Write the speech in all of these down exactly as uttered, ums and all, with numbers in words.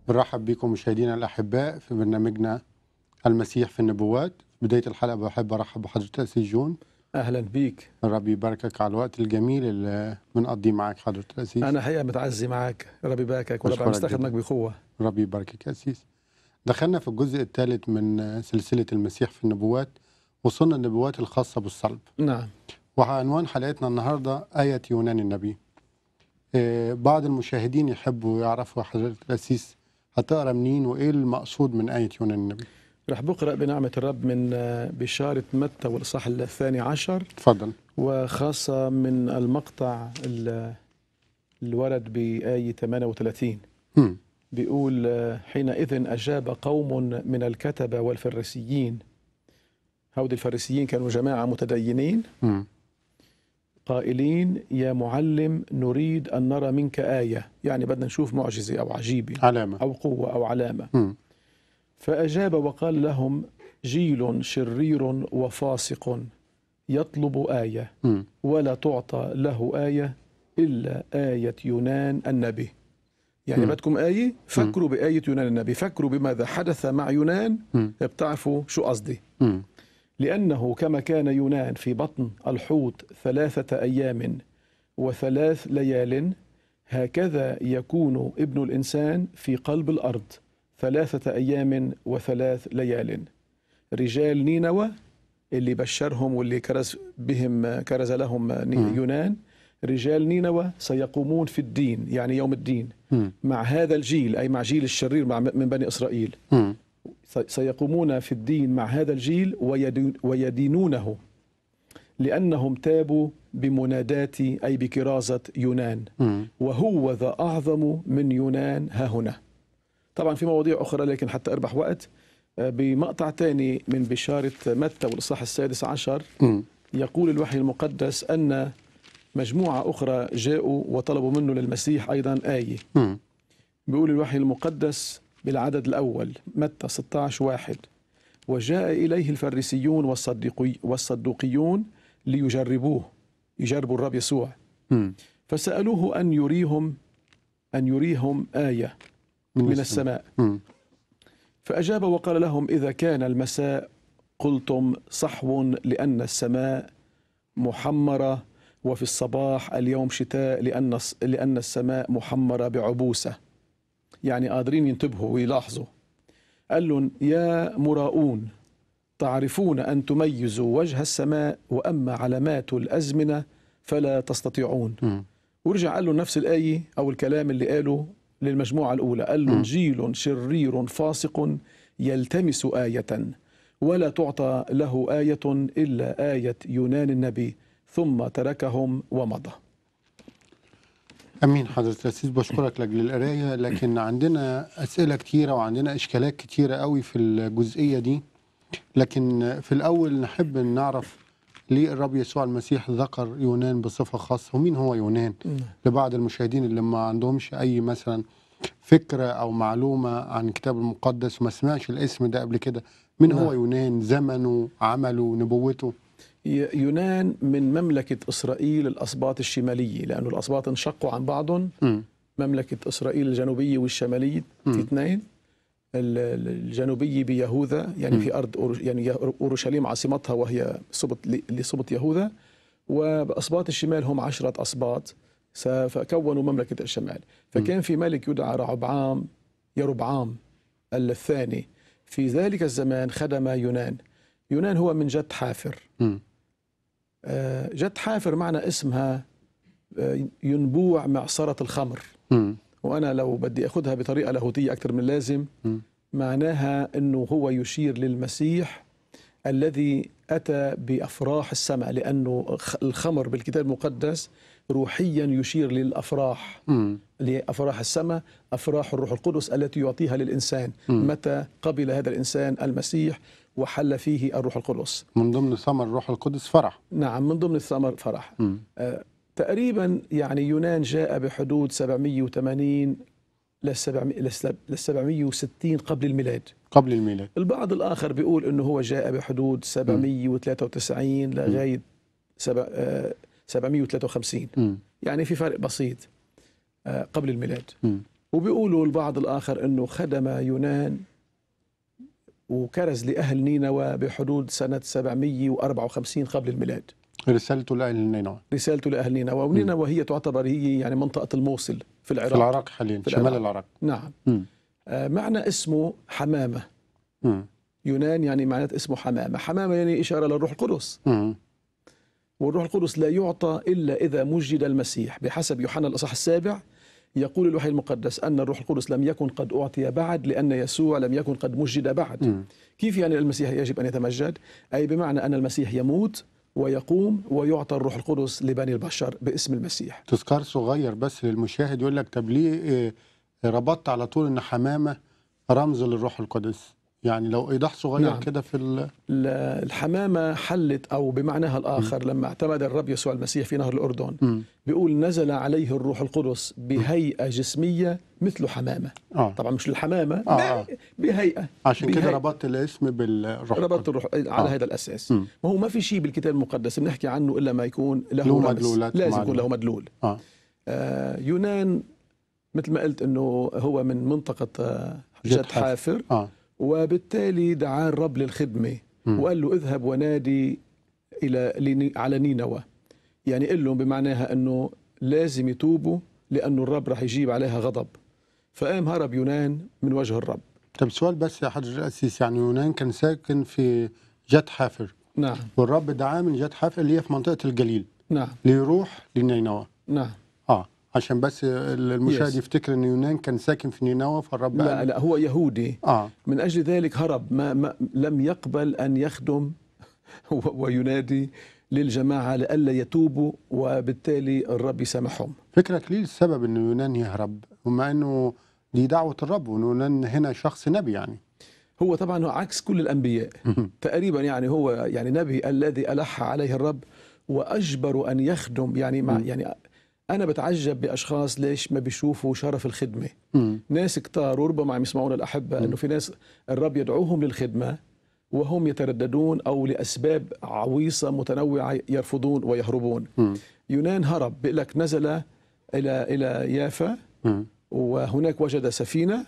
بنرحب بكم مشاهدينا الأحباء في برنامجنا المسيح في النبوات. بداية الحلقة بحب أرحب بحضرة الأسيس جون. أهلا بيك. ربي يباركك على الوقت الجميل اللي بنقضيه معاك حضرة الأسيس. أنا حقيقة متعزي معاك، ربي يباركك وربي بشكرك مستخدمك جدا. بقوة. ربي يباركك يا أسيس. دخلنا في الجزء الثالث من سلسلة المسيح في النبوات، وصلنا النبوات الخاصة بالصلب. نعم. وعنوان حلقتنا النهاردة آية يونان النبي. آه، بعض المشاهدين يحبوا يعرفوا حضرة الأسيس هتقرأ منين وإيه المقصود من آية يونان النبي؟ رح بقرأ بنعمة الرب من بشارة متى والإصحاح الثاني عشر، تفضل. وخاصة من المقطع ال- الورد بآية ثمانية وثلاثين. هم. بيقول: حينئذ أجاب قوم من الكتبة والفريسيين. هؤلاء الفريسيين كانوا جماعة متدينين هم. قائلين: يا معلم، نريد أن نرى منك آية، يعني بدنا نشوف معجزة أو عجيبة علامة. أو قوة أو علامة. هم. فأجاب وقال لهم: جيل شرير وفاسق يطلب آية هم. ولا تعطى له آية إلا آية يونان النبي. يعني مم. بدكم آية؟ فكروا بآية يونان النبي، فكروا بماذا حدث مع يونان، هم. بتعرفوا شو قصدي. هم. لأنه كما كان يونان في بطن الحوت ثلاثة أيام وثلاث ليال، هكذا يكون ابن الإنسان في قلب الأرض ثلاثة أيام وثلاث ليال. رجال نينوى اللي بشرهم واللي كرز بهم كرز لهم يونان، رجال نينوى سيقومون في الدين، يعني يوم الدين، هم. مع هذا الجيل، أي مع جيل الشرير مع من بني إسرائيل. هم. سيقومون في الدين مع هذا الجيل ويدين ويدينونه، لأنهم تابوا بمنادات أي بكرازة يونان، هم. وهو ذا أعظم من يونان ها هنا. طبعا في مواضيع أخرى لكن حتى أربح وقت. بمقطع تاني من بشارة متى والإصحاح السادس عشر، هم. يقول الوحي المقدس أن مجموعة أخرى جاءوا وطلبوا منه للمسيح أيضا آية. هم. بيقول الوحي المقدس بالعدد الأول متى ستة عشر واحد: وجاء إليه الفريسيون والصديقي والصدوقيون ليجربوه، يجربوا الرب يسوع، هم. فسألوه أن يريهم أن يريهم آية من السماء. هم. فأجاب وقال لهم: إذا كان المساء قلتم صحو، لأن السماء محمرة، وفي الصباح اليوم شتاء، لأن لأن السماء محمرة بعبوسة. يعني قادرين ينتبهوا ويلاحظوا. قال لهم: يا مراؤون، تعرفون أن تميزوا وجه السماء، وأما علامات الأزمنة فلا تستطيعون. هم. ورجع قال له نفس الآية أو الكلام اللي قاله للمجموعة الأولى. قال له: جيل شرير فاسق يلتمس آية ولا تعطى له آية إلا آية يونان النبي، ثم تركهم ومضى. أمين حضرة الأسيس، بشكرك لأجل القراية، لكن عندنا أسئلة كتيرة وعندنا إشكالات كتيرة قوي في الجزئية دي. لكن في الأول نحب نعرف ليه الرب يسوع المسيح ذكر يونان بصفة خاصة، ومين هو يونان لبعض المشاهدين اللي ما عندهمش أي مثلا فكرة أو معلومة عن الكتاب المقدس وما سمعش الاسم ده قبل كده. مين هو يونان؟ زمنه، عمله، نبوته؟ يونان من مملكة إسرائيل الأسباط الشمالية، لأنه الأسباط انشقوا عن بعضهم. م. مملكة إسرائيل الجنوبية والشمالية في اثنين. الجنوبية بيهوذا، يعني م. في أرض يعني أورشليم عاصمتها، وهي سبط لسبط يهوذا، وأسباط الشمال هم عشرة أسباط، فكونوا مملكة الشمال. فكان في ملك يدعى رعبعام يربعام الثاني. في ذلك الزمان خدم يونان. يونان هو من جد حافر. م. جد حافر معنى اسمها ينبوع معصرة الخمر. م. وأنا لو بدي أخذها بطريقة لاهوتية أكثر من اللازم، م. معناها أنه هو يشير للمسيح الذي أتى بأفراح السماء، لأنه الخمر بالكتاب المقدس روحيا يشير للأفراح، م. لأفراح السماء، أفراح الروح القدس التي يعطيها للإنسان م. متى قبل هذا الإنسان المسيح وحل فيه الروح القدس. من ضمن ثمر الروح القدس فرح. نعم، من ضمن الثمر فرح. آه تقريبا يعني يونان جاء بحدود سبعمئة وثمانين ل سبعمئة وستين قبل الميلاد. قبل الميلاد. البعض الآخر بيقول إنه هو جاء بحدود سبعمئة وثلاثة وتسعين لغاية سبعمئة وثلاثة وخمسين. م. يعني في فرق بسيط آه قبل الميلاد. م. وبيقولوا البعض الآخر أنه خدم يونان وكرز لأهل نينوى بحدود سنة سبعمئة وأربعة وخمسين قبل الميلاد. رسالته لأهل نينوى. رسالته لأهل نينوى، ونينوى هي تعتبر هي يعني منطقة الموصل في العراق. في العراق حاليا، في شمال العراق. العراق. نعم. م. آه معنى اسمه حمامة. م. يونان يعني معناته اسمه حمامة. حمامة يعني إشارة للروح القدس. م. والروح القدس لا يعطى إلا إذا مجد المسيح. بحسب يوحنا الأصحاح السابع يقول الوحي المقدس أن الروح القدس لم يكن قد أعطي بعد، لأن يسوع لم يكن قد مجد بعد. م. كيف يعني المسيح يجب أن يتمجد؟ أي بمعنى أن المسيح يموت ويقوم ويعطى الروح القدس لبني البشر باسم المسيح. تذكار صغير بس للمشاهد، يقول لك طب ليه إيه ربطت على طول ان حمامة رمز للروح القدس؟ يعني لو ايضاح صغير نعم. كده في ال... الحمامة حلت أو بمعناها الآخر م. لما اعتمد الرب يسوع المسيح في نهر الأردن م. بيقول نزل عليه الروح القدس بهيئة جسمية مثل حمامة. آه. طبعا مش الحمامة، آه. آه. بهيئة. عشان بهيئة. كده ربطت الاسم بالروح. ربطت الروح على آه. هذا الأساس. م. ما هو ما في شيء بالكتاب المقدس بنحكي عنه إلا ما يكون له, له رمز. مدلولات لازم معلومة. يكون له مدلول. آه. آه يونان مثل ما قلت أنه هو من منطقة آه جد حافر. آه. وبالتالي دعاه الرب للخدمة م. وقال له اذهب ونادي إلى على نينوى، يعني قل لهم بمعناها أنه لازم يتوبوا لأنه الرب رح يجيب عليها غضب. فقام هرب يونان من وجه الرب. طب سؤال بس يا حضرة القسيس، يعني يونان كان ساكن في جد حافر. نعم. والرب دعاه من جد حافر اللي هي في منطقة الجليل. نعم. ليروح لنينوى. نعم. اه عشان بس المشاهد yes. يفتكر ان يونان كان ساكن في نينوى، فالرب لا قال لا هو يهودي. آه. من أجل ذلك هرب، ما, ما لم يقبل أن يخدم وينادي للجماعة لئلا يتوبوا، وبالتالي الرب يسامحهم. فكرك ليه السبب أن يونان يهرب، ومع أنه دي دعوة الرب ويونان هنا شخص نبي؟ يعني هو طبعا هو عكس كل الأنبياء تقريبا، يعني هو يعني نبي الذي ألح عليه الرب وأجبر أن يخدم. يعني مع يعني أنا بتعجب بأشخاص ليش ما بيشوفوا شرف الخدمة. م. ناس كتار وربما عم يسمعون الأحبة أنه في ناس الرب يدعوهم للخدمة وهم يترددون أو لأسباب عويصة متنوعة يرفضون ويهربون. م. يونان هرب، بيقول لك نزل إلى إلى يافا م. وهناك وجد سفينة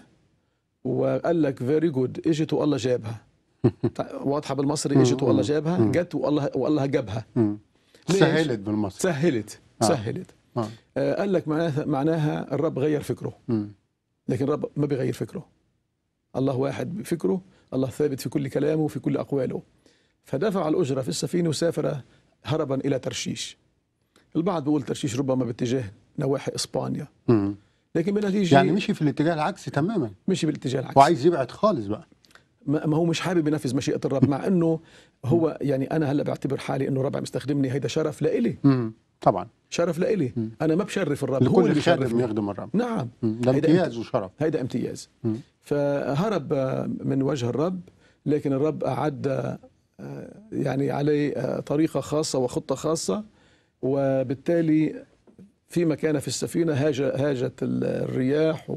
وقال لك فيري جود، اجت والله جابها. واضحة بالمصري، اجت والله جابها، جت والله والله جابها. سهلت بالمصري. سهلت آه. سهلت. آه. آه قال لك معناها معناها الرب غير فكره. م. لكن الرب ما بيغير فكره. الله واحد بفكره، الله ثابت في كل كلامه وفي كل أقواله. فدفع الأجرة في السفينة وسافر هربا إلى ترشيش. البعض بيقول ترشيش ربما باتجاه نواحي إسبانيا. م. لكن بنتيجة يعني مشي في الاتجاه العكسي تماما. مشي بالاتجاه العكسي وعايز يبعد خالص بقى. ما هو مش حابب ينفذ مشيئة الرب، مع أنه هو يعني أنا هلأ بعتبر حالي أنه الرب عم يستخدمني، هيدا شرف لإلي. م. طبعا شرف لإلي. م. أنا ما بشرف الرب، هو اللي بيشرفني. يخدم الرب. نعم. ده امتياز وشرف. هيدا امتياز. م. فهرب من وجه الرب، لكن الرب أعد يعني عليه طريقة خاصة وخطة خاصة، وبالتالي فيما كان في السفينة هاجت الرياح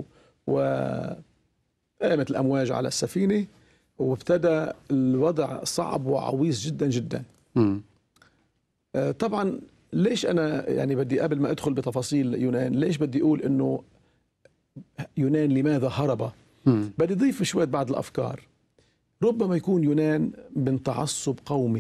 وقامت الأمواج على السفينة، وابتدى الوضع صعب وعويص جدا جدا. م. طبعا ليش أنا يعني بدي قبل ما أدخل بتفاصيل يونان، ليش بدي أقول أنه يونان لماذا هرب؟ م. بدي أضيف شوية بعض الأفكار. ربما يكون يونان من تعصب قومي،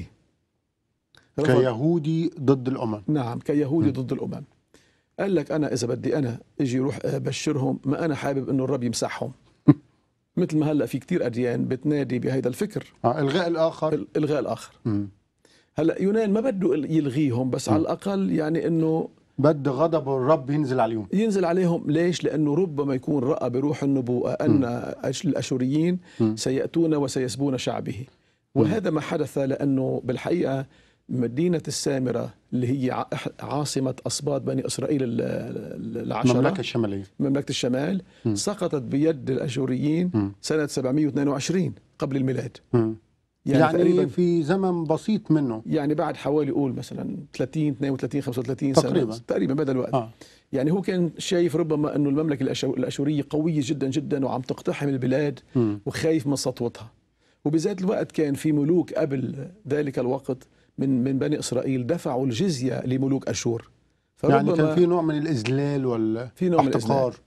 كيهودي ضد الأمم. نعم، كيهودي م. ضد الأمم. قال لك أنا إذا بدي أنا أجي روح أبشرهم، ما أنا حابب أنه الرب يمسحهم. مثل ما هلأ في كتير أديان بتنادي بهذا الفكر. آه إلغاء الآخر. إلغاء الآخر. م. هلأ يونان ما بده يلغيهم، بس م. على الأقل يعني أنه بد غضب الرب ينزل عليهم. ينزل عليهم. ليش؟ لأنه ربما يكون رأى بروح النبوءة أن الأشوريين م. سيأتون وسيسبون شعبه. وهذا ما حدث، لأنه بالحقيقة مدينة السامرة اللي هي عاصمة أسباط بني إسرائيل العشرة، المملكة الشمالية، مملكة الشمال، م. سقطت بيد الأشوريين م. سنة سبعمئة واثنين وعشرين قبل الميلاد. م. يعني, يعني تقريبا في زمن بسيط منه، يعني بعد حوالي قول مثلا ثلاثين اثنين وثلاثين خمسة وثلاثين تقريبا. سنة تقريبا بهذا الوقت. آه. يعني هو كان شايف ربما أنه المملكة الأشورية قوية جدا جدا وعم تقتحم البلاد م. وخايف من سطوتها. وبذات الوقت كان في ملوك قبل ذلك الوقت من من بني إسرائيل دفعوا الجزية لملوك أشور. يعني كان في نوع من الإذلال ولا في نوع من الاحتقار.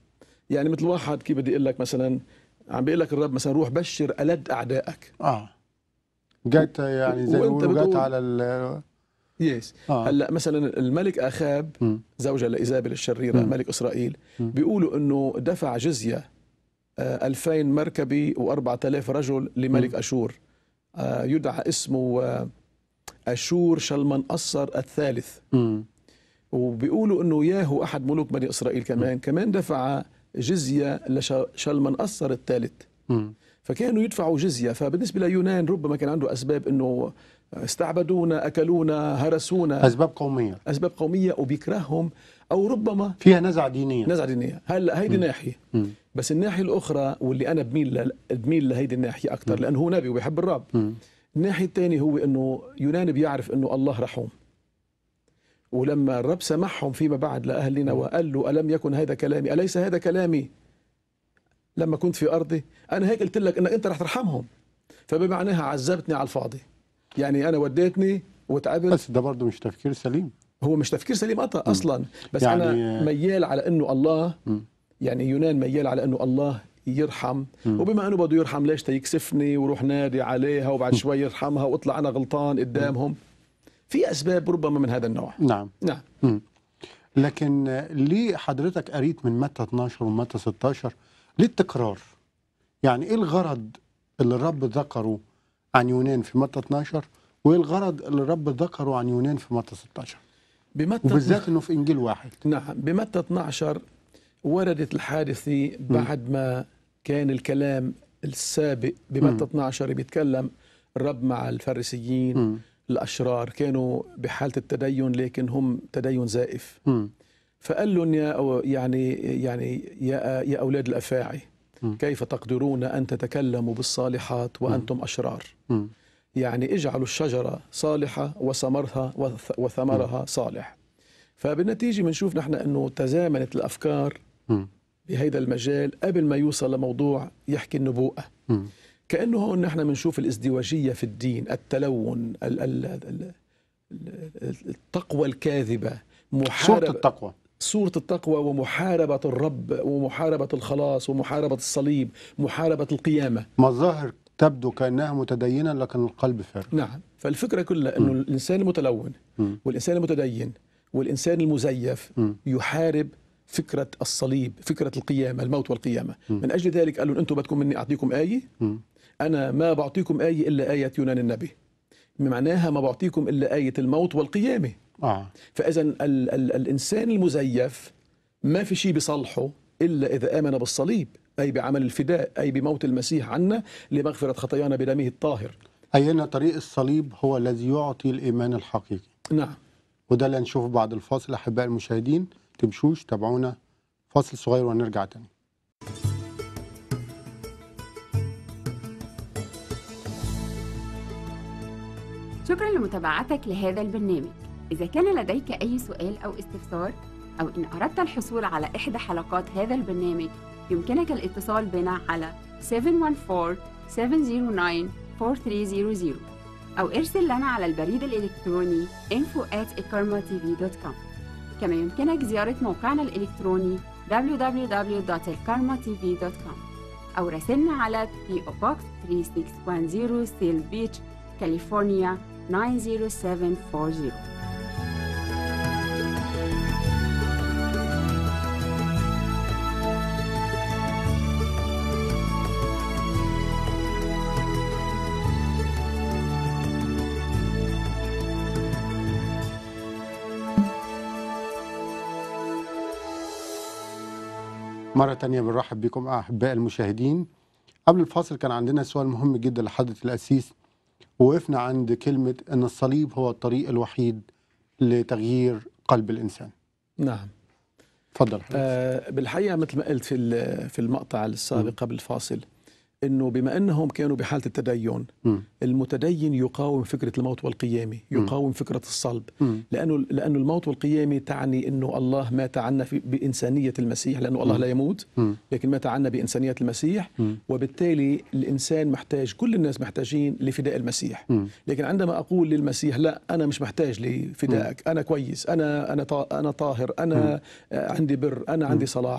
يعني مثل واحد كيف بدي اقول لك مثلا عم بيقول لك الرب مثلا روح بشر ألد اعدائك. اه جات يعني زي ما وانت بيقولوا جات بتقول على ال يس. اه هلا مثلا الملك اخاب م. زوجة لايزابل الشريره م. ملك اسرائيل م. بيقولوا انه دفع جزيه آه، ألفين مركبي وأربعة آلاف رجل لملك م. اشور آه، يدعى اسمه آه، اشور شلمنقصر الثالث. م. وبيقولوا انه ياهو احد ملوك بني اسرائيل كمان كمان دفع جزيه لشلمنقصر الثالث. م. فكانوا يدفعوا جزيه. فبالنسبه ليونان ربما كان عنده اسباب انه استعبدونا اكلونا هرسونا اسباب قوميه اسباب قوميه وبيكرههم او ربما فيها نزعه دينيه. نزعه دينيه. هلا هيدي م. ناحيه. م. بس الناحيه الاخرى واللي انا بميل ل... بميل لهيدي الناحيه اكثر م. لانه هو نبي وبيحب الرب. م. الناحيه الثانيه هو انه يونان بيعرف انه الله رحوم. ولما الرب سمحهم فيما بعد لاهلنا وقال له الم يكن هذا كلامي اليس هذا كلامي لما كنت في ارضي انا هيك قلت لك انك انت رح ترحمهم. فبمعناها عذبتني على الفاضي. يعني انا وديتني وتعبت. بس ده برضه مش تفكير سليم. هو مش تفكير سليم اصلا. بس يعني انا ميال على انه الله م. يعني يونان ميال على انه الله يرحم. م. وبما انه بده يرحم ليش تيكسفني وروح نادي عليها وبعد شوي يرحمها واطلع انا غلطان قدامهم. في اسباب ربما من هذا النوع. نعم نعم. م. لكن ليه حضرتك قريت من متى اثناشر ومتى ستاشر ليه التكرار؟ يعني ايه الغرض اللي الرب ذكره عن يونان في متى اثناشر وايه الغرض اللي الرب ذكره عن يونان في متى ستاشر؟ بمتى وبالذات انه في انجيل واحد. نعم بمتى اثناشر وردت الحادثة بعد ما كان الكلام السابق بمتى اثناشر بيتكلم الرب مع الفريسيين م. الأشرار كانوا بحالة التدين لكن هم تدين زائف. م. فقال لهم يا يعني يعني يا يا أولاد الأفاعي م. كيف تقدرون أن تتكلموا بالصالحات وأنتم أشرار؟ م. يعني اجعلوا الشجرة صالحة وثمرها وثمرها صالح. فبالنتيجة بنشوف نحن أنه تزامنت الأفكار م. بهذا المجال قبل ما يوصل لموضوع يحكي النبوءة. م. كأنه هون نحن بنشوف الازدواجية في الدين، التلون، ال- ال- ال- التقوى الكاذبة، محاربة صورة التقوى، صورة التقوى ومحاربة الرب ومحاربة الخلاص ومحاربة الصليب، محاربة القيامة. مظاهر تبدو كأنها متدينة لكن القلب فارغ. نعم. فالفكرة كلها أنه م. الإنسان المتلون م. والإنسان المتدين والإنسان المزيف م. يحارب فكرة الصليب، فكرة القيامة، الموت والقيامة. م. من أجل ذلك قالوا أنتم بدكم مني أعطيكم آية؟ م. أنا ما بعطيكم آية إلا آية يونان النبي. معناها ما بعطيكم إلا آية الموت والقيامة. آه. فإذا ال ال الإنسان المزيف ما في شيء بصلحه إلا إذا آمن بالصليب، أي بعمل الفداء، أي بموت المسيح عنا لمغفرة خطايانا بدمه الطاهر. أي أن طريق الصليب هو الذي يعطي الإيمان الحقيقي. نعم. وده اللي نشوفه بعد الفاصل. أحباء المشاهدين تمشوش، تابعونا فاصل صغير ونرجع تاني. شكرا لمتابعتك لهذا البرنامج. إذا كان لديك أي سؤال أو استفسار أو إن أردت الحصول على إحدى حلقات هذا البرنامج يمكنك الاتصال بنا على سبعة واحد أربعة سبعة صفر تسعة أربعة ثلاثة صفر صفر أو ارسل لنا على البريد الإلكتروني info at ikarma t v dot com. كما يمكنك زيارة موقعنا الإلكتروني دبليو دبليو دبليو دوت ikarma t v dot com أو راسلنا على بي أو Box ثلاثة ستة واحد صفر سيل بيتش كاليفورنيا تسعة صفر سبعة أربعة صفر. مرة تانية بنرحب بكم أحباء المشاهدين. قبل الفاصل كان عندنا سؤال مهم جدا لحضرة القسيس، ووقفنا عند كلمة أن الصليب هو الطريق الوحيد لتغيير قلب الإنسان. نعم. تفضل. آه بالحقيقة مثل ما قلت في في المقطع السابق قبل الفاصل انه بما انهم كانوا بحاله التدين، م. المتدين يقاوم فكره الموت والقيامه، يقاوم فكره الصلب، م. لانه لانه الموت والقيامه تعني انه الله مات عنا في بانسانيه المسيح، لانه الله م. لا يموت م. لكن مات عنا بانسانيه المسيح، م. وبالتالي الانسان محتاج، كل الناس محتاجين لفداء المسيح. م. لكن عندما اقول للمسيح لا انا مش محتاج لفدائك، انا كويس، انا انا انا طاهر، انا م. عندي بر، انا عندي صلاح،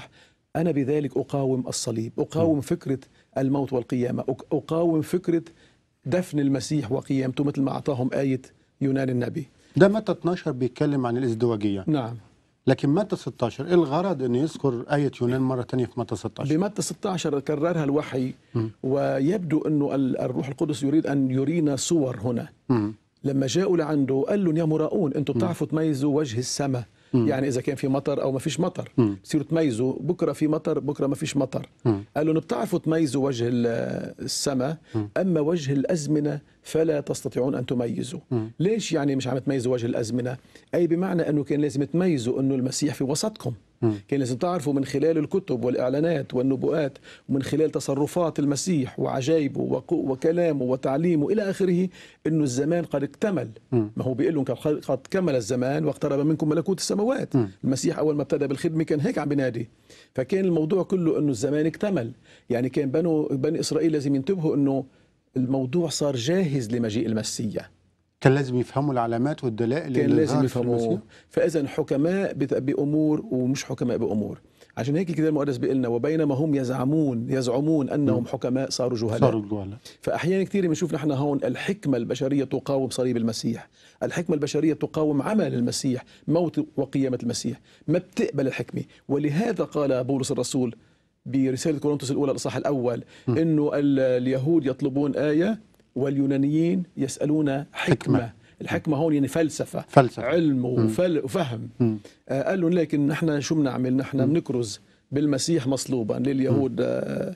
أنا بذلك أقاوم الصليب، أقاوم فكرة الموت والقيامة، أقاوم فكرة دفن المسيح وقيامته، مثل ما أعطاهم آية يونان النبي. ده متى اتناشر بيتكلم عن الازدواجية، نعم. لكن متى ستة عشر ايه الغرض انه يذكر آية يونان مرة تانية في متى ستة عشر؟ بمتى ستة عشر كررها الوحي، م. ويبدو أنه الروح القدس يريد أن يرينا صور هنا. م. لما جاءوا لعنده قال لهم يا مراؤون أنتم بتعرفوا تميزوا وجه السماء، م. يعني إذا كان في مطر أو ما فيش مطر بتصيروا تميزوا، بكرة في مطر بكرة ما فيش مطر. م. قال لهم بتعرفوا تميزوا وجه السماء، أما وجه الأزمنة فلا تستطيعون أن تميزوا. م. ليش يعني مش عم تميزوا وجه الأزمنة؟ أي بمعنى أنه كان لازم تميزوا أنه المسيح في وسطكم. م. كان لازم تعرفوا من خلال الكتب والإعلانات والنبوءات ومن خلال تصرفات المسيح وعجائبه وكلامه وتعليمه إلى آخره أنه الزمان قد اكتمل. م. ما هو بيقول لهم قد كمل الزمان واقترب منكم ملكوت السماوات. م. المسيح أول ما ابتدى بالخدمة كان هيك عم بينادي، فكان الموضوع كله أنه الزمان اكتمل. يعني كان بنو بني إسرائيل لازم ينتبهوا أنه الموضوع صار جاهز لمجيء المسيح. كان لازم يفهموا العلامات والدلائل كان لازم يفهموا. فإذا حكماء بأمور ومش حكماء بأمور. عشان هيك الكتاب المقدس بيقول لنا وبينما هم يزعمون يزعمون أنهم حكماء صاروا جهلاء. صاروا جهلاء. فأحيانا كثير بنشوف نحن هون الحكمة البشرية تقاوم صليب المسيح، الحكمة البشرية تقاوم عمل المسيح، موت وقيامة المسيح، ما بتقبل الحكمة. ولهذا قال بولس الرسول برسالة كورنثوس الأولى الإصحاح الأول م. إنه اليهود يطلبون آية واليونانيين يسألون حكمة. حكمة. الحكمة هون يعني فلسفة, فلسفة. علم وفل وفهم. آه قال لهم لكن نحن شو بنعمل؟ نحن بنكرز بالمسيح مصلوبا، لليهود آه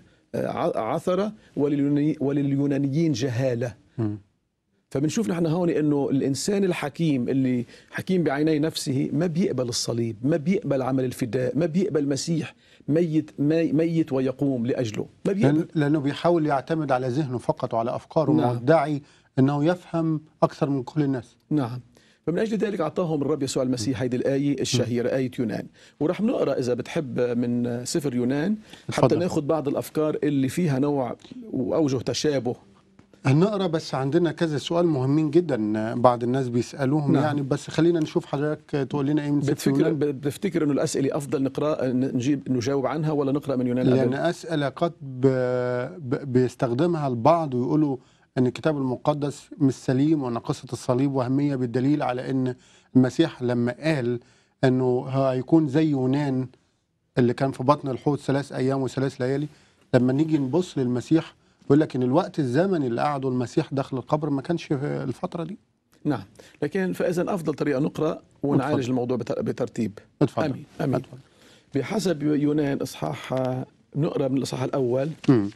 عثرة ولليوناني ولليونانيين جهالة. م. فبنشوف نحن هون انه الانسان الحكيم اللي حكيم بعيني نفسه ما بيقبل الصليب، ما بيقبل عمل الفداء، ما بيقبل مسيح ميت ميت ويقوم لاجله، ما بيقبل. لانه بيحاول يعتمد على ذهنه فقط وعلى افكاره. نعم. مدعي انه يفهم اكثر من كل الناس. نعم. فمن اجل ذلك اعطاهم الرب يسوع المسيح هذه الايه الشهيره، ايه يونان. ورح نقرا اذا بتحب من سفر يونان حتى ناخذ بعض الافكار اللي فيها نوع واوجه تشابه. هنقرا بس عندنا كذا سؤال مهمين جدا بعض الناس بيسالوهم. نعم. يعني بس خلينا نشوف حضرتك تقول لنا ايه من سفر يونان. بتفتكر انه الاسئله افضل نقرا نجيب نجاوب عنها ولا نقرا من يونان؟ لان اسئله قد ب... ب... بيستخدمها البعض ويقولوا ان الكتاب المقدس مش سليم وان قصه الصليب وهميه، بالدليل على ان المسيح لما قال انه هيكون زي يونان اللي كان في بطن الحوت ثلاث ايام وثلاث ليالي، لما نيجي نبص للمسيح بيقول لك ان الوقت الزمني اللي قعده المسيح داخل القبر ما كانش في الفتره دي. نعم. لكن فاذا افضل طريقه نقرا ونعالج أتفضل. الموضوع بترتيب. اتفضل. امين امين. أتفضل. بحسب يونان اصحاح نقرا من الاصحاح الاول. م.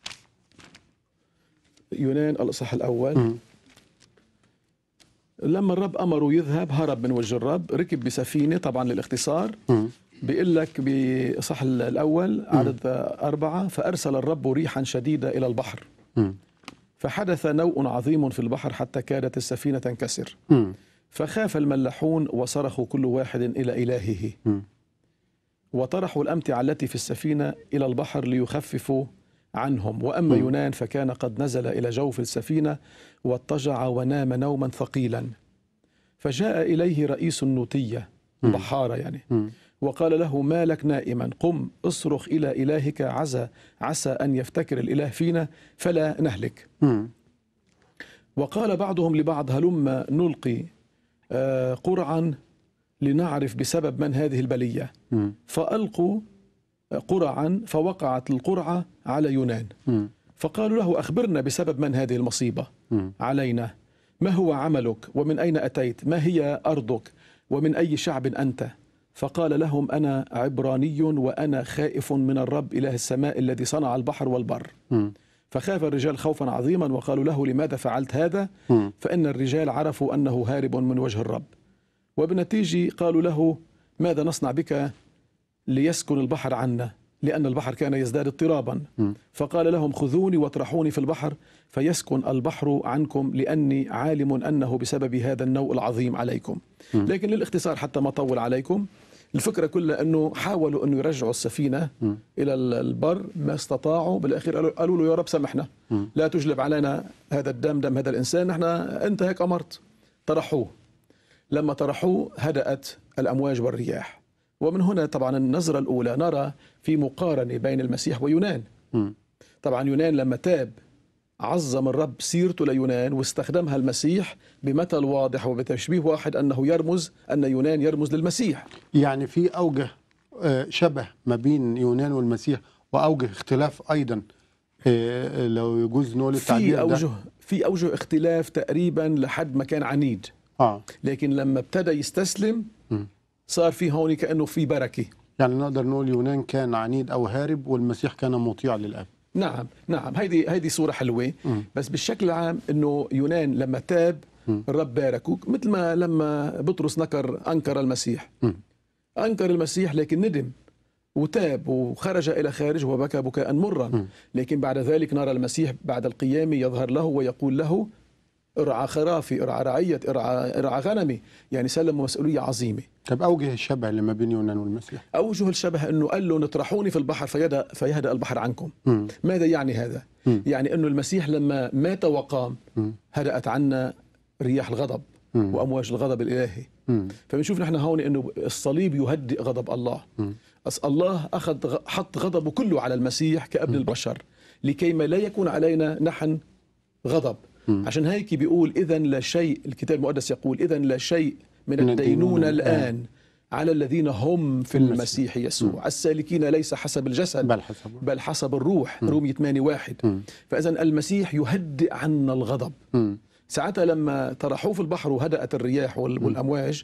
يونان الاصحاح الاول. م. لما الرب امره يذهب هرب من وجه الرب، ركب بسفينه طبعا للاختصار. م. بيقول لك بصح الأول عدد أربعة فأرسل الرب ريحا شديدة إلى البحر. م. فحدث نوء عظيم في البحر حتى كادت السفينة تنكسر. م. فخاف الملاحون وصرخوا كل واحد إلى إلهه. م. وطرحوا الأمتعة التي في السفينة إلى البحر ليخففوا عنهم. وأما م. يونان فكان قد نزل إلى جوف السفينة واضطجع ونام نوما ثقيلا. فجاء إليه رئيس النوتية البحارة يعني م. وقال له ما لك نائما؟ قم اصرخ إلى إلهك عسى عسى أن يفتكر الإله فينا فلا نهلك. م. وقال بعضهم لبعض هلم نلقي قرعا لنعرف بسبب من هذه البلية. م. فألقوا قرعا فوقعت القرعة على يونان. م. فقالوا له أخبرنا بسبب من هذه المصيبة م. علينا، ما هو عملك ومن أين أتيت، ما هي أرضك ومن أي شعب أنت؟ فقال لهم أنا عبراني وأنا خائف من الرب إله السماء الذي صنع البحر والبر. م. فخاف الرجال خوفا عظيما وقالوا له لماذا فعلت هذا؟ م. فإن الرجال عرفوا أنه هارب من وجه الرب. وبالنتيجة قالوا له ماذا نصنع بك ليسكن البحر عنا، لأن البحر كان يزداد اضطرابا. م. فقال لهم خذوني واطرحوني في البحر فيسكن البحر عنكم لأني عالم أنه بسبب هذا النوء العظيم عليكم. م. لكن للاختصار حتى ما طول عليكم، الفكرة كلها أنه حاولوا أنه يرجعوا السفينة م. إلى البر، ما استطاعوا. بالأخير قالوا, قالوا له يا رب سامحنا، م. لا تجلب علينا هذا الدم دم هذا الإنسان، نحن أنت هيك أمرت. طرحوه. لما طرحوه هدأت الأمواج والرياح ومن هنا طبعا النظرة الأولى نرى في مقارنة بين المسيح ويونان. م. طبعا يونان لما تاب عظم الرب سيرته ليونان واستخدمها المسيح بمثل واضح وبتشبيه واحد أنه يرمز أن يونان يرمز للمسيح. يعني في أوجه آه، شبه ما بين يونان والمسيح وأوجه اختلاف أيضا، آه، لو يجوز نقول في التعبير ده. أوجه في أوجه اختلاف تقريبا لحد ما كان عنيد، آه. لكن لما ابتدى يستسلم م. صار في هون كأنه في بركة. يعني نقدر نقول يونان كان عنيد أو هارب والمسيح كان مطيع للأب. نعم نعم هيدي هيدي صورة حلوة. م. بس بالشكل العام انه يونان لما تاب م. الرب باركه، مثل ما لما بطرس نكر انكر المسيح، م. انكر المسيح لكن ندم وتاب وخرج الى خارج وبكى بكاء مرا. م. لكن بعد ذلك نرى المسيح بعد القيامة يظهر له ويقول له ارعى خرافي، ارعى رعية، ارعى ارعى غنمي، يعني سلم مسؤولية عظيمة. طب أوجه الشبه اللي ما بين يونان والمسيح. أوجه الشبه أنه قال له نطرحوني في البحر فيهدأ, فيهدأ البحر عنكم. م. ماذا يعني هذا؟ م. يعني أنه المسيح لما مات وقام م. هدأت عنا رياح الغضب م. وأمواج الغضب الإلهي. م. فبنشوف نحن هون أنه الصليب يهدئ غضب الله. م. أس الله أخذ حط غضبه كله على المسيح كابن البشر لكي ما لا يكون علينا نحن غضب. م. عشان هيك بيقول إذن لا شيء، الكتاب المقدس يقول إذن لا شيء من, من الدينونة الآن على الذين هم في المسيح يسوع م. السالكين ليس حسب الجسد بل حسب, بل حسب الروح. رومية ثمانية واحد. فإذا المسيح يهدئ عنا الغضب. م. ساعتها لما طرحوه في البحر وهدأت الرياح والأمواج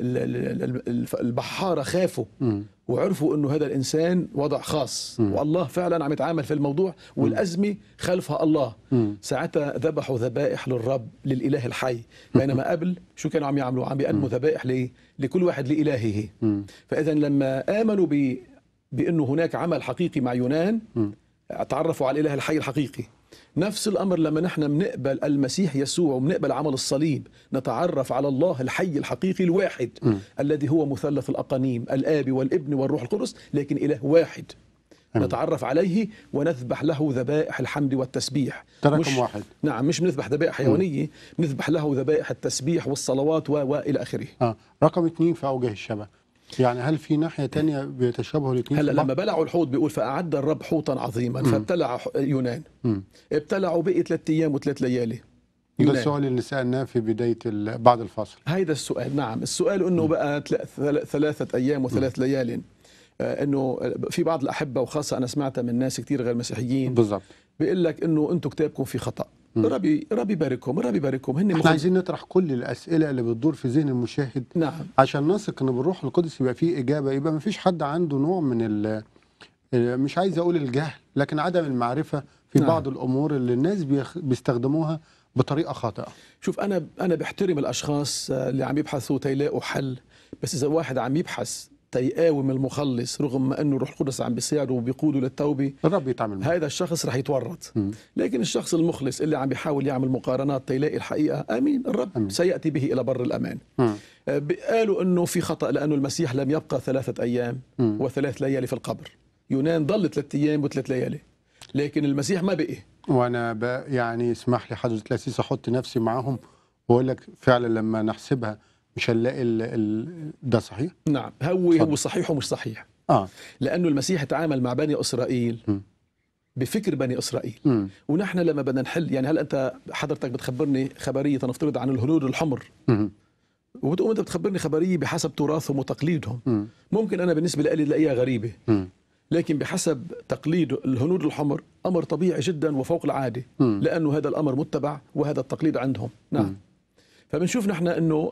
البحارة خافوا م. وعرفوا أنه هذا الإنسان وضع خاص م. والله فعلا عم يتعامل في الموضوع والأزمة خلفها الله. م. ساعتها ذبحوا ذبائح للرب للإله الحي، بينما قبل شو كانوا عم يعملوا؟ عم يقدموا ذبائح ليه؟ لكل واحد لإلهه. م. فإذا لما آمنوا ب... بأنه هناك عمل حقيقي مع يونان م. تعرفوا على الإله الحي الحقيقي. نفس الأمر لما نحن بنقبل المسيح يسوع وبنقبل عمل الصليب نتعرف على الله الحي الحقيقي الواحد م. الذي هو مثلث الأقانيم، الآب والابن والروح القدس، لكن إله واحد. م. نتعرف عليه ونذبح له ذبائح الحمد والتسبيح. رقم واحد. نعم، مش بنذبح ذبائح حيوانية، بنذبح له ذبائح التسبيح والصلوات وإلى آخره. آه. رقم اثنين في أوجه الشبه، يعني هل في ناحية تانية بيتشابهوا الاثنين؟ هلا لما بلعوا الحوت بيقول فأعد الرب حوتا عظيما م. فابتلع يونان. م. ابتلعوا بقي ثلاث أيام وثلاث ليالي. ده السؤال اللي سألناه في بداية بعد الفصل. هيدا السؤال. نعم، السؤال أنه م. بقى ثلاثة أيام وثلاث ليالي. آه أنه في بعض الأحبة وخاصة أنا سمعتها من ناس كتير غير مسيحيين بالضبط بيقول لك أنه أنتم كتابكم في خطأ. ربي ربي يباركهم، ربي يباركهم. هن احنا عايزين نطرح كل الاسئله اللي بتدور في ذهن المشاهد. نعم. عشان نثق ان بالروح القدس يبقى فيه اجابه، يبقى ما فيش حد عنده نوع من ال مش عايز اقول الجهل لكن عدم المعرفه في نعم. بعض الامور اللي الناس بيستخدموها بطريقه خاطئه. شوف انا انا بحترم الاشخاص اللي عم يبحثوا تيلاقوا حل، بس اذا واحد عم يبحث تيقاوم المخلص رغم ما انه الروح القدس عم بيساعده وبيقوده للتوبه، الرب يتعامل معه. هذا الشخص رح يتورط. م. لكن الشخص المخلص اللي عم بيحاول يعمل مقارنات تيلاقي الحقيقه، امين، الرب أمين. سياتي به الى بر الامان. م. قالوا انه في خطا لانه المسيح لم يبقى ثلاثه ايام م. وثلاث ليالي في القبر. يونان ضل ثلاث ايام وثلاث ليالي، لكن المسيح ما بقي. وانا ب... يعني اسمح لي حضرة الأسيس احط نفسي معاهم واقول لك فعلا لما نحسبها مش هنلاقي ال... ال... ده صحيح؟ نعم، هو صحيح. هو صحيح ومش صحيح. اه لانه المسيح تعامل مع بني اسرائيل م. بفكر بني اسرائيل. م. ونحن لما بدنا نحل، يعني هل انت حضرتك بتخبرني خبريه نفترض عن الهنود الحمر، م. وبتقوم انت بتخبرني خبريه بحسب تراثهم وتقليدهم، م. ممكن انا بالنسبه لي الاقيها غريبه، م. لكن بحسب تقليد الهنود الحمر امر طبيعي جدا وفوق العاده، م. لانه هذا الامر متبع وهذا التقليد عندهم. نعم. م. فبنشوف نحن انه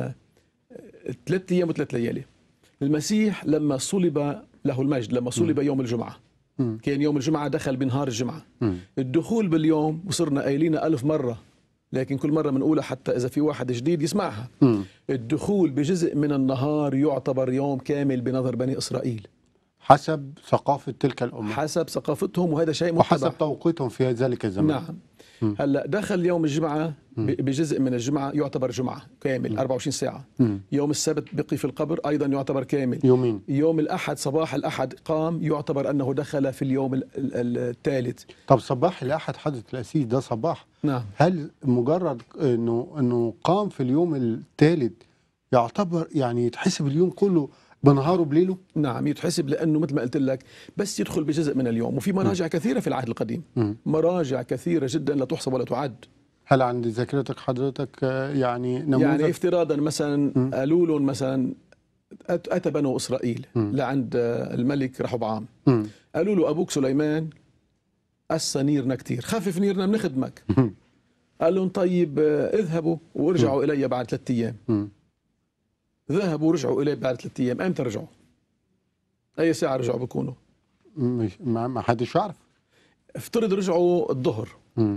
ثلاث ايام وثلاث ليالي المسيح لما صلب له المجد، لما صلب م. يوم الجمعه، م. كان يوم الجمعه دخل بنهار الجمعه. م. الدخول باليوم وصرنا قايلينها ألف مره، لكن كل مره بنقولها حتى اذا في واحد جديد يسمعها. م. الدخول بجزء من النهار يعتبر يوم كامل بنظر بني اسرائيل، حسب ثقافة تلك الأمة، حسب ثقافتهم، وهذا شيء متبع وحسب توقيتهم في ذلك الزمان. نعم. م. هلا دخل يوم الجمعة بجزء من الجمعة يعتبر جمعة كامل، م. أربعة وعشرين ساعة. م. يوم السبت بقي في القبر أيضا يعتبر كامل، يومين. يوم الأحد صباح الأحد قام يعتبر أنه دخل في اليوم الثالث. طب صباح الأحد حضرة الأسيس ده صباح، نعم، هل مجرد أنه أنه قام في اليوم الثالث يعتبر يعني يتحسب اليوم كله بنهاره بليله. نعم يتحسب، لأنه مثل ما قلت لك بس يدخل بجزء من اليوم. وفي مراجع كثيرة في العهد القديم، م. مراجع كثيرة جدا لا تحصب ولا تعد. هل عند ذاكرتك حضرتك آه، يعني نموذج؟ يعني افتراضا مثلا م. قالوا لهم مثلا أت- أتى بنو إسرائيل م. لعند الملك رحبعام، م. قالوا له أبوك سليمان قسى نيرنا كتير، خفف نيرنا بنخدمك. قال لهم طيب آه، اذهبوا وارجعوا إلي بعد ثلاثة أيام. م. ذهبوا ورجعوا إليه بعد ثلاثة أيام. أمتى رجعوا؟ أي ساعة رجعوا بيكونوا؟ مش ما ما حدش يعرف. افترض رجعوا الظهر م.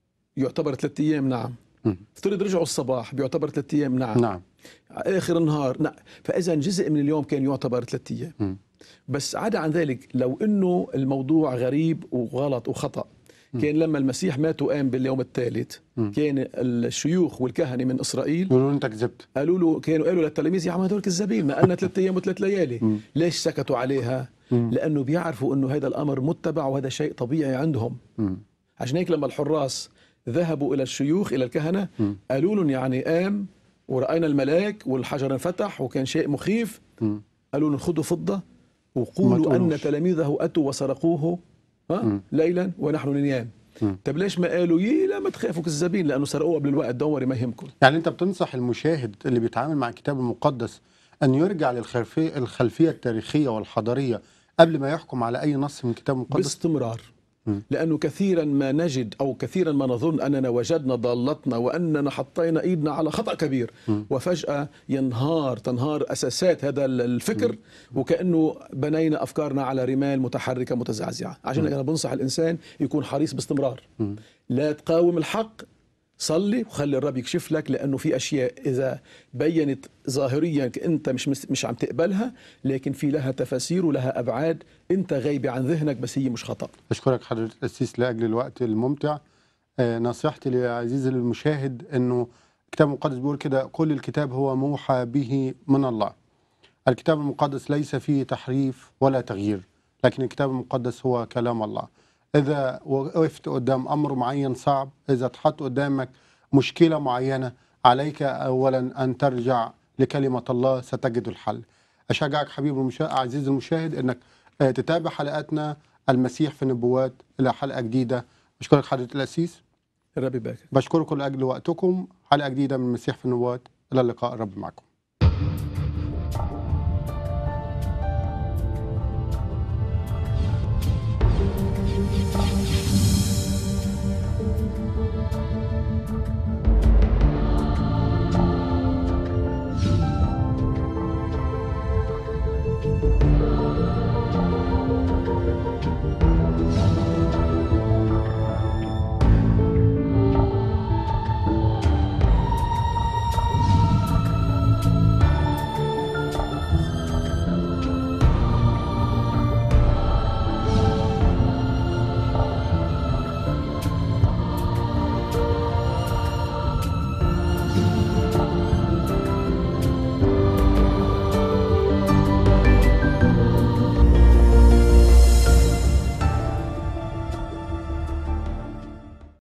يعتبر ثلاثة أيام، نعم. م. افترض رجعوا الصباح بيعتبر ثلاثة أيام، نعم. نعم. آخر النهار، نعم. فإذا جزء من اليوم كان يعتبر ثلاثة أيام. م. بس عدا عن ذلك، لو إنه الموضوع غريب وغلط وخطأ، كان لما المسيح مات وقام باليوم الثالث، م. كان الشيوخ والكهنة من إسرائيل يقولوا انت كذبت. قالوا له، كانوا قالوا للتلاميذ يا عم هدول كذابين، ما قالنا ثلاثة أيام وثلاث ليالي. ليش سكتوا عليها؟ م. لأنه بيعرفوا إنه هذا الأمر متبع وهذا شيء طبيعي عندهم. م. عشان هيك لما الحراس ذهبوا إلى الشيوخ إلى الكهنة م. قالوا لهم يعني قام ورأينا الملاك والحجر انفتح وكان شيء مخيف. م. قالوا لهم خذوا فضة ما وقولوا أن تقولوش. تلاميذه أتوا وسرقوه ها م. ليلا ونحن ننام. م. طب ليش ما قالوا يي لا ما تخافوا كذابين لأنه سرقوه قبل الوقت، دوري ما يهمكم. يعني انت بتنصح المشاهد اللي بيتعامل مع الكتاب المقدس ان يرجع للخلفيه الخلفيه التاريخيه والحضاريه قبل ما يحكم على اي نص من الكتاب المقدس؟ باستمرار. م. لأنه كثيرا ما نجد أو كثيرا ما نظن أننا وجدنا ضالتنا وأننا حطينا إيدنا على خطأ كبير، م. وفجأة ينهار تنهار أساسات هذا الفكر، وكأنه بنينا أفكارنا على رمال متحركة متزعزعة. عشان أنا بنصح الإنسان يكون حريص باستمرار، م. لا تقاوم الحق، صلي وخلي الرب يكشف لك، لأنه في أشياء إذا بينت ظاهريا أنت مش مش عم تقبلها، لكن في لها تفاسير ولها أبعاد أنت غايبة عن ذهنك، بس هي مش خطأ. أشكرك حضرتك الأسيس لأجل الوقت الممتع. آه نصيحتي لعزيزي المشاهد أنه الكتاب المقدس بيقول كده: كل الكتاب هو موحى به من الله. الكتاب المقدس ليس فيه تحريف ولا تغيير، لكن الكتاب المقدس هو كلام الله. إذا وقفت قدام أمر معين صعب، إذا اتحط قدامك مشكلة معينة، عليك أولا أن ترجع لكلمة الله ستجد الحل. أشجعك حبيبي المشاهد، عزيزي المشاهد، أنك تتابع حلقاتنا المسيح في النبوات إلى حلقة جديدة. بشكرك حضرة الأسيس. الرب يبارك. بشكركم لأجل وقتكم. حلقة جديدة من المسيح في النبوات. إلى اللقاء، الرب معكم.